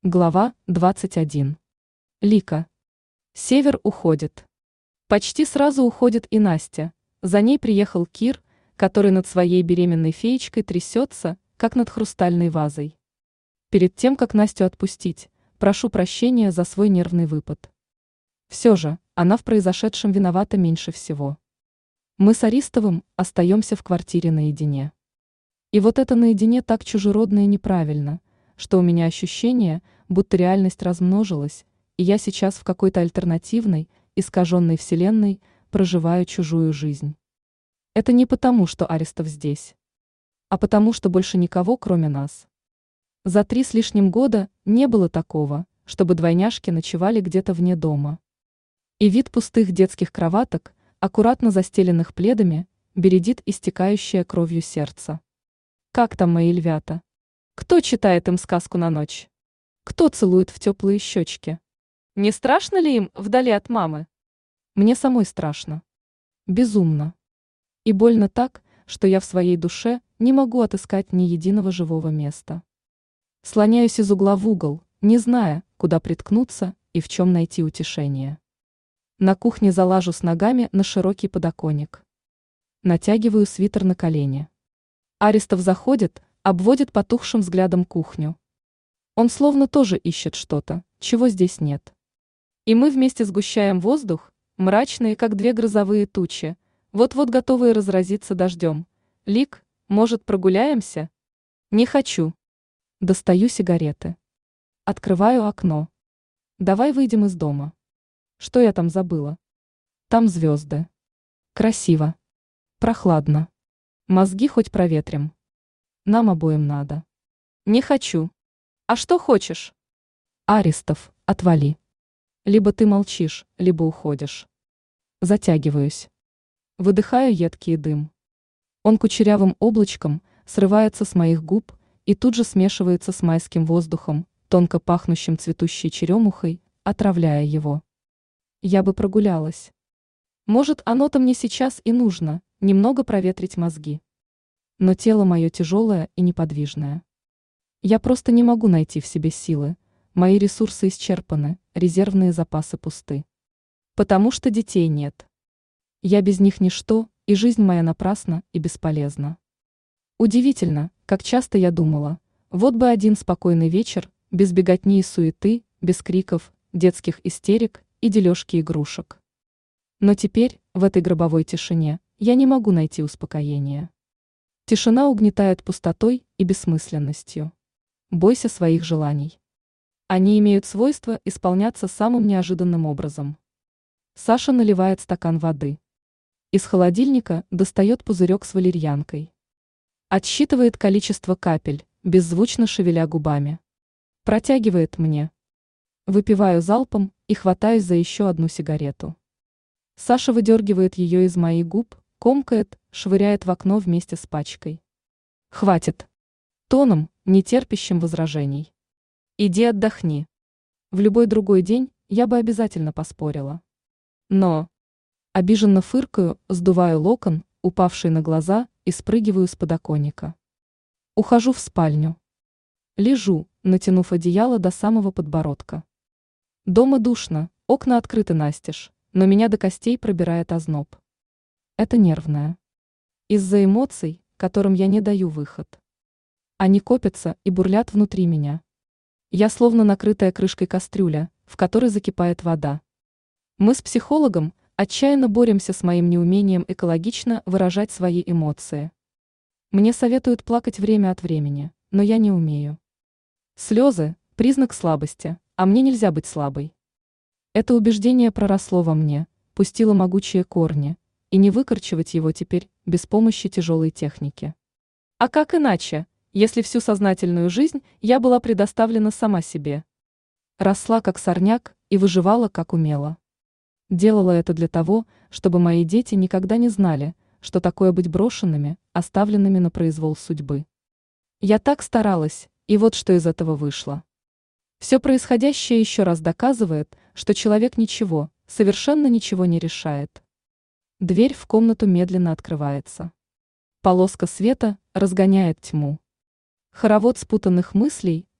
Глава 21. Лика. Север уходит. Почти сразу уходит и Настя. За ней приехал Кир, который над своей беременной феечкой трясется, как над хрустальной вазой. Перед тем, как Настю отпустить, прошу прощения за свой нервный выпад. Все же, она в произошедшем виновата меньше всего. Мы с Аристовым остаемся в квартире наедине. И вот это наедине так чужеродно и неправильно, что у меня ощущение, будто реальность размножилась, и я сейчас в какой-то альтернативной, искаженной вселенной проживаю чужую жизнь. Это не потому, что Аристов здесь, а потому, что больше никого, кроме нас. За 3 с лишним года не было такого, чтобы двойняшки ночевали где-то вне дома. И вид пустых детских кроваток, аккуратно застеленных пледами, бередит истекающее кровью сердце. Как там мои львята? Кто читает им сказку на ночь? Кто целует в теплые щечки? Не страшно ли им вдали от мамы? Мне самой страшно. Безумно. И больно так, что я в своей душе не могу отыскать ни единого живого места. Слоняюсь из угла в угол, не зная, куда приткнуться и в чем найти утешение. На кухне залажу с ногами на широкий подоконник. Натягиваю свитер на колени. Аристов заходит, обводит потухшим взглядом кухню. Он словно тоже ищет что-то, чего здесь нет. И мы вместе сгущаем воздух, мрачные, как 2 грозовые тучи, вот-вот готовые разразиться дождем. Лик, может, прогуляемся? Не хочу. Достаю сигареты. Открываю окно. Давай выйдем из дома. Что я там забыла? Там звезды. Красиво. Прохладно. Мозги хоть проветрим. Нам обоим надо. Не хочу. А что хочешь? Аристов, отвали. Либо ты молчишь, либо уходишь. Затягиваюсь. Выдыхаю едкий дым. Он кучерявым облачком срывается с моих губ и тут же смешивается с майским воздухом, тонко пахнущим цветущей черемухой, отравляя его. Я бы прогулялась. Может, оно-то мне сейчас и нужно, немного проветрить мозги. Но тело мое тяжелое и неподвижное. Я просто не могу найти в себе силы, мои ресурсы исчерпаны, резервные запасы пусты. Потому что детей нет. Я без них ничто, и жизнь моя напрасна и бесполезна. Удивительно, как часто я думала, вот бы один спокойный вечер, без беготни и суеты, без криков, детских истерик и дележки игрушек. Но теперь, в этой гробовой тишине, я не могу найти успокоения. Тишина угнетает пустотой и бессмысленностью. Бойся своих желаний. Они имеют свойство исполняться самым неожиданным образом. Саша наливает стакан воды. Из холодильника достает пузырек с валерьянкой. Отсчитывает количество капель, беззвучно шевеля губами. Протягивает мне. Выпиваю залпом и хватаюсь за еще одну сигарету. Саша выдергивает ее из моих губ, комкает, швыряет в окно вместе с пачкой. Хватит. Тоном, не терпящим возражений. Иди отдохни. В любой другой день я бы обязательно поспорила. Но... Обиженно фыркаю, сдуваю локон, упавший на глаза, и спрыгиваю с подоконника. Ухожу в спальню. Лежу, натянув одеяло до самого подбородка. Дома душно, окна открыты настежь, но меня до костей пробирает озноб. Это нервное. Из-за эмоций, которым я не даю выход. Они копятся и бурлят внутри меня. Я словно накрытая крышкой кастрюля, в которой закипает вода. Мы с психологом отчаянно боремся с моим неумением экологично выражать свои эмоции. Мне советуют плакать время от времени, но я не умею. Слезы – признак слабости, а мне нельзя быть слабой. Это убеждение проросло во мне, пустило могучие корни, и не выкорчевать его теперь без помощи тяжелой техники. А как иначе, если всю сознательную жизнь я была предоставлена сама себе? Росла как сорняк и выживала как умела. Делала это для того, чтобы мои дети никогда не знали, что такое быть брошенными, оставленными на произвол судьбы. Я так старалась, и вот что из этого вышло. Все происходящее еще раз доказывает, что человек ничего, совершенно ничего не решает. Дверь в комнату медленно открывается. Полоска света разгоняет тьму. Хоровод спутанных мыслей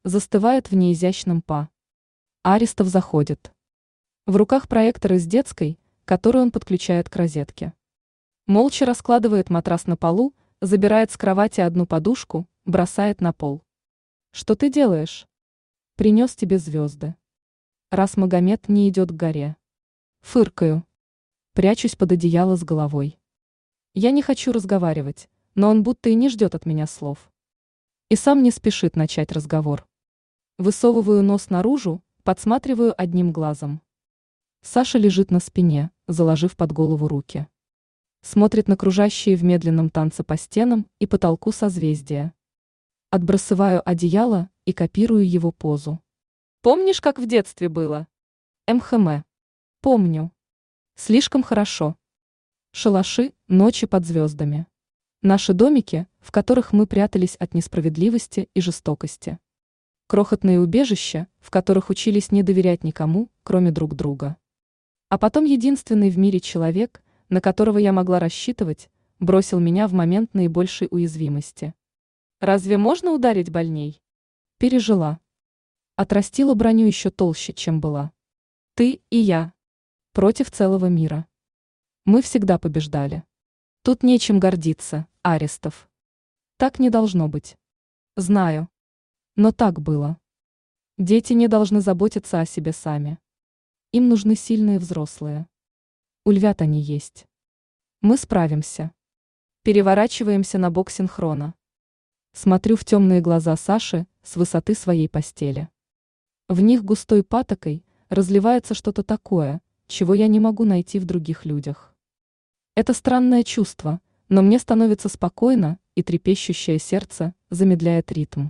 застывает в неизящном па. Арестов заходит. В руках проектор из детской, который он подключает к розетке. Молча раскладывает матрас на полу, забирает с кровати одну подушку, бросает на пол. Что ты делаешь? Принес тебе звезды. Раз Магомед не идет к горе. Фыркаю. Прячусь под одеяло с головой. Я не хочу разговаривать, но он будто и не ждет от меня слов. И сам не спешит начать разговор. Высовываю нос наружу, подсматриваю одним глазом. Саша лежит на спине, заложив под голову руки. Смотрит на кружащие в медленном танце по стенам и потолку созвездия. Отбрасываю одеяло и копирую его позу. Помнишь, как в детстве было? МХМ. Помню. Слишком хорошо. Шалаши, ночи под звездами. Наши домики, в которых мы прятались от несправедливости и жестокости. Крохотные убежища, в которых учились не доверять никому, кроме друг друга. А потом единственный в мире человек, на которого я могла рассчитывать, бросил меня в момент наибольшей уязвимости. Разве можно ударить больней? Пережила. Отрастила броню еще толще, чем была. Ты и я. Против целого мира. Мы всегда побеждали. Тут нечем гордиться, Арестов. Так не должно быть. Знаю. Но так было. Дети не должны заботиться о себе сами. Им нужны сильные взрослые. У львят они есть. Мы справимся. Переворачиваемся на бок синхрона. Смотрю в темные глаза Саши с высоты своей постели. В них густой патокой разливается что-то такое, чего я не могу найти в других людях. Это странное чувство, но мне становится спокойно, и трепещущее сердце замедляет ритм.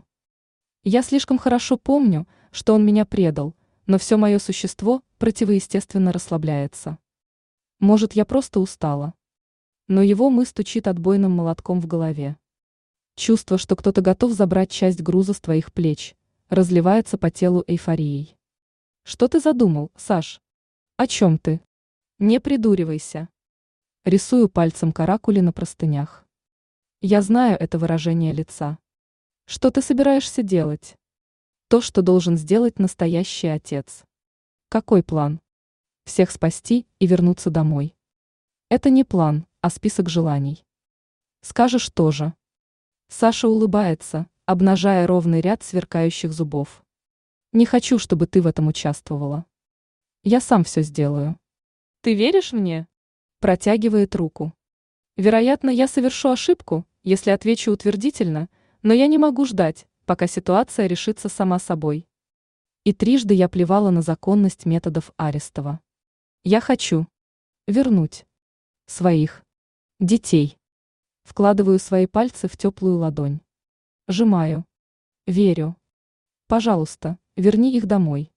Я слишком хорошо помню, что он меня предал, но все мое существо противоестественно расслабляется. Может, я просто устала. Но его мы стучит отбойным молотком в голове. Чувство, что кто-то готов забрать часть груза с твоих плеч, разливается по телу эйфорией. Что ты задумал, Саш? О чем ты? Не придуривайся. Рисую пальцем каракули на простынях. Я знаю это выражение лица. Что ты собираешься делать? То, что должен сделать настоящий отец. Какой план? Всех спасти и вернуться домой. Это не план, а список желаний. Скажешь тоже. Саша улыбается, обнажая ровный ряд сверкающих зубов. Не хочу, чтобы ты в этом участвовала. Я сам все сделаю. Ты веришь мне? Протягивает руку. Вероятно, я совершу ошибку, если отвечу утвердительно, но я не могу ждать, пока ситуация решится сама собой. И трижды я плевала на законность методов Арестова. Я хочу вернуть своих детей. Вкладываю свои пальцы в теплую ладонь. Сжимаю. Верю. Пожалуйста, верни их домой.